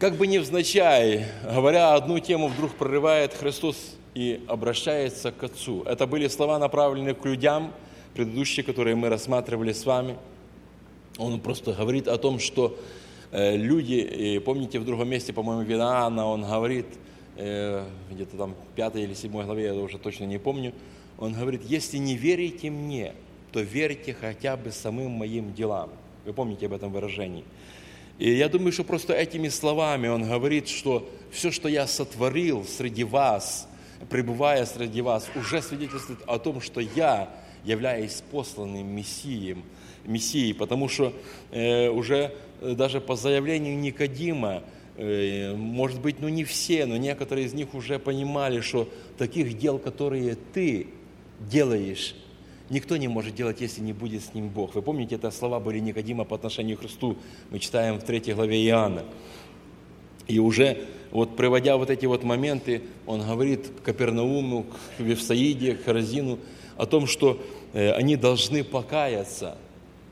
как бы невзначай, говоря одну тему, вдруг прорывает Христос и обращается к Отцу. Это были слова, направленные к людям, предыдущие, которые мы рассматривали с вами. Он просто говорит о том, что люди, и помните, в другом месте, по-моему, в Иоанна, он говорит, где-то там 5 или 7 главе, я уже точно не помню, он говорит: если не верите мне, то верьте хотя бы самым моим делам. Вы помните об этом выражении. И я думаю, что просто этими словами он говорит, что все, что я сотворил среди вас, пребывая среди вас, уже свидетельствует о том, что я являюсь посланным Мессией, потому что уже даже по заявлению Никодима, может быть, не все, но некоторые из них уже понимали, что таких дел, которые ты делаешь, никто не может делать, если не будет с ним Бог. Вы помните, это слова были Никодима по отношению к Христу. Мы читаем в 3 главе Иоанна. И уже вот приводя вот эти вот моменты, он говорит к Капернауму, к Вифсаиде, к Хоразину о том, что они должны покаяться